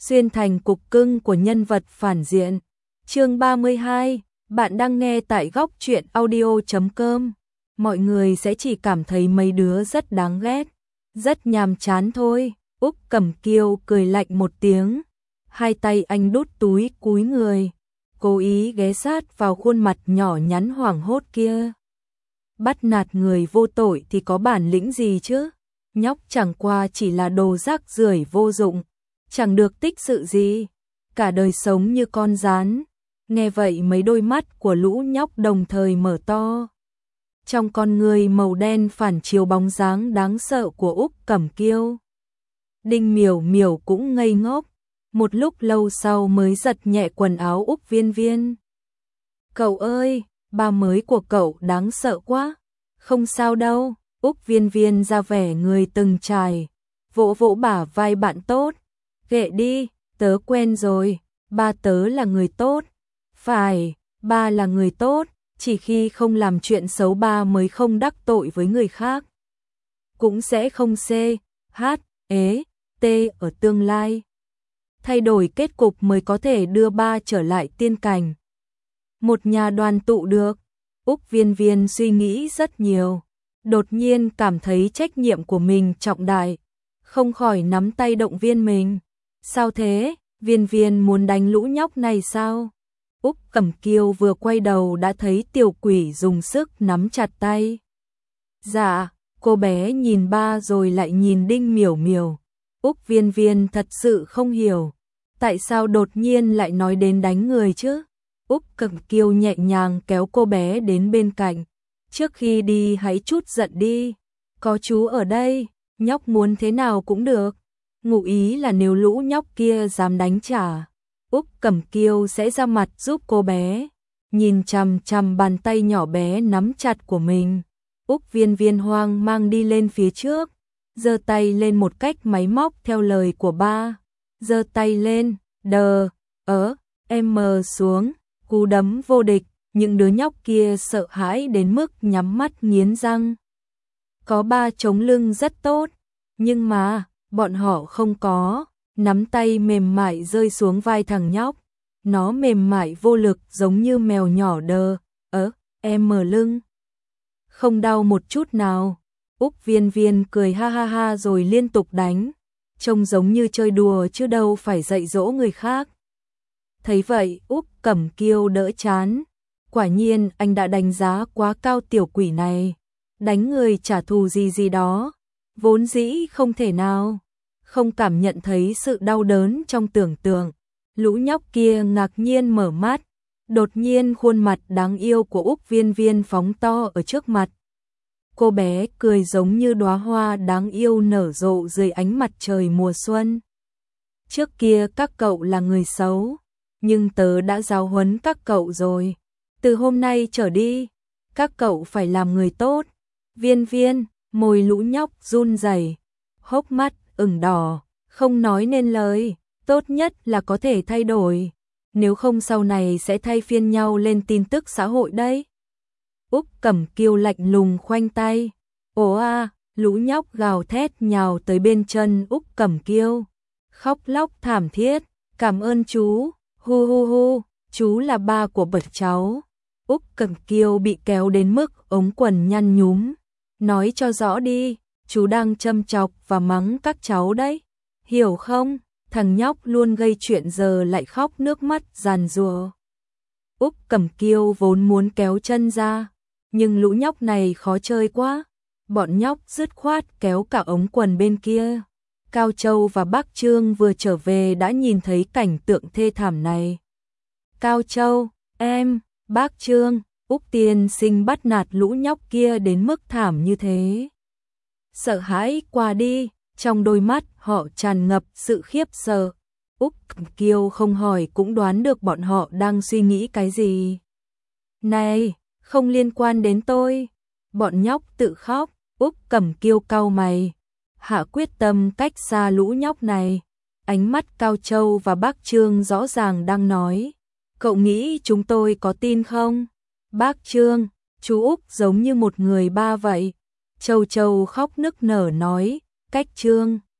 xuyên thành cục cưng của nhân vật phản diện. Chương 32, bạn đang nghe tại góc truyện audio.com. Mọi người sẽ chỉ cảm thấy mấy đứa rất đáng ghét, rất nhàm chán thôi. Úc Cẩm Kiêu cười lạnh một tiếng, hai tay anh đút túi cúi người, cố ý ghé sát vào khuôn mặt nhỏ nhắn hoảng hốt kia. Bắt nạt người vô tội thì có bản lĩnh gì chứ? Nhóc chẳng qua chỉ là đồ rác rưởi vô dụng, chẳng được tích sự gì, cả đời sống như con gián. Nghe vậy mấy đôi mắt của lũ nhóc đồng thời mở to. Trong con người màu đen phản chiếu bóng dáng đáng sợ của Úc Cẩm Kiêu. Đinh Miểu Miểu cũng ngây ngốc, một lúc lâu sau mới giật nhẹ quần áo Úc Viên Viên. Cậu ơi, ba mới của cậu đáng sợ quá. Không sao đâu, Úc Viên Viên ra vẻ người từng trải, vỗ vỗ bả vai bạn tốt. Ghệ đi, tớ quen rồi, ba tớ là người tốt. Phải, ba là người tốt, chỉ khi không làm chuyện xấu ba mới không đắc tội với người khác. Cũng sẽ không t ở tương lai. Thay đổi kết cục mới có thể đưa ba trở lại tiên cảnh. Một nhà đoàn tụ được. Úc Viên Viên suy nghĩ rất nhiều, đột nhiên cảm thấy trách nhiệm của mình trọng đại, không khỏi nắm tay động viên mình. Sao thế, Viên Viên muốn đánh lũ nhóc này sao? Úc Cẩm Kiêu vừa quay đầu đã thấy tiểu quỷ dùng sức nắm chặt tay. Dạ, cô bé nhìn ba rồi lại nhìn Đinh Miểu Miểu. Úc Viên Viên thật sự không hiểu, tại sao đột nhiên lại nói đến đánh người chứ? Úc Cẩm Kiêu nhẹ nhàng kéo cô bé đến bên cạnh. Trước khi đi hãy chút giận đi, có chú ở đây, nhóc muốn thế nào cũng được. Ngụ ý là nếu lũ nhóc kia dám đánh trả, Úc Cẩm Kiêu sẽ ra mặt giúp cô bé. Nhìn chằm chằm bàn tay nhỏ bé nắm chặt của mình, Úc Viên Viên hoang mang đi lên phía trước, giơ tay lên một cách máy móc theo lời của ba. Giơ tay lên, xuống, cú đấm vô địch, những đứa nhóc kia sợ hãi đến mức nhắm mắt nghiến răng. Có ba chống lưng rất tốt, nhưng mà bọn họ không có. Nắm tay mềm mại rơi xuống vai thằng nhóc, nó mềm mại vô lực giống như mèo nhỏ lưng. Không đau một chút nào. Úc Viên Viên cười ha ha ha rồi liên tục đánh, trông giống như chơi đùa chứ đâu phải dạy dỗ người khác. Thấy vậy Úc Cẩm Kiêu đỡ chán, quả nhiên anh đã đánh giá quá cao tiểu quỷ này, đánh người trả thù gì đó, vốn dĩ không thể nào. Không cảm nhận thấy sự đau đớn trong tưởng tượng. Lũ nhóc kia ngạc nhiên mở mắt, đột nhiên khuôn mặt đáng yêu của Úc Viên Viên phóng to ở trước mặt. Cô bé cười giống như đóa hoa đáng yêu nở rộ dưới ánh mặt trời mùa xuân. Trước kia các cậu là người xấu, nhưng tớ đã giáo huấn các cậu rồi. Từ hôm nay trở đi, các cậu phải làm người tốt. Viên Viên, môi lũ nhóc run rẩy, hốc mắt ửng đỏ, không nói nên lời. Tốt nhất là có thể thay đổi, nếu không sau này sẽ thay phiên nhau lên tin tức xã hội đấy. Úc Cẩm Kiêu lạnh lùng khoanh tay. Ồ a, lũ nhóc gào thét nhào tới bên chân Úc Cẩm Kiêu, khóc lóc thảm thiết. Cảm ơn chú, hu hu hu, chú là ba của bậc cháu. Úc Cẩm Kiêu bị kéo đến mức ống quần nhăn nhúm. Nói cho rõ đi, chú đang châm chọc và mắng các cháu đấy, hiểu không? Thằng nhóc luôn gây chuyện giờ lại khóc nước mắt giàn giụa. Úc Cẩm Kiêu vốn muốn kéo chân ra, nhưng lũ nhóc này khó chơi quá. Bọn nhóc dứt khoát kéo cả ống quần bên kia. Cao Châu và Bác Trương vừa trở về đã nhìn thấy cảnh tượng thê thảm này. Cao Châu, em, Bác Trương, Úc tiên sinh bắt nạt lũ nhóc kia đến mức thảm như thế. Sợ hãi qua đi, trong đôi mắt họ tràn ngập sự khiếp sợ. Úc Cẩm Kiêu không hỏi cũng đoán được bọn họ đang suy nghĩ cái gì. Này, không liên quan đến tôi. Bọn nhóc tự khóc. Úc Cẩm Kiêu cau mày, hạ quyết tâm cách xa lũ nhóc này. Ánh mắt Cao Châu và Bác Trương rõ ràng đang nói, cậu nghĩ chúng tôi có tin không? Bác Trương, chú Úc giống như một người ba vậy. Châu Châu khóc nức nở nói, cách Trương.